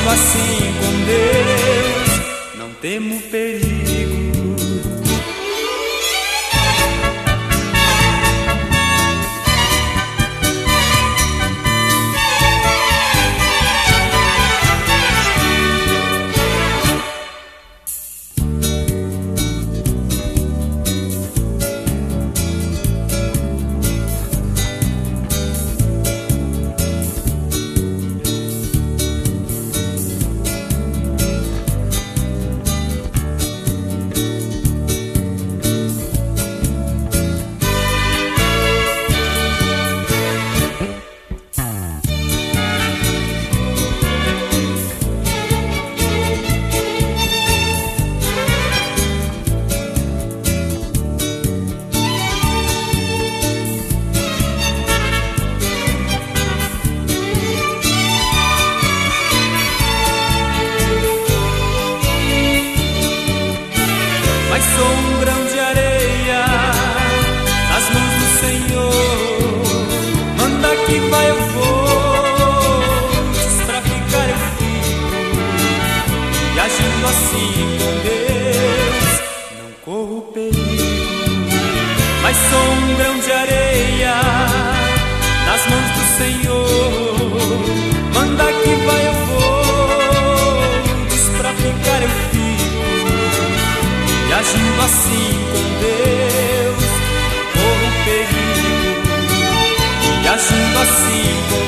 agindo assim com Deus, não temo perigo. Mas sou um grão de areia nas mãos do Senhor. Manda que vai, eu vou, diz pra ficar, eu fico. E agindo assim com Deus, não corro perigo. Mas sou um grão de areia nas mãos do Senhor. Manda que vai, eu vou, diz pra ficar, eu fico. E agindo assim com Deus, corro perigo. E agindo assim com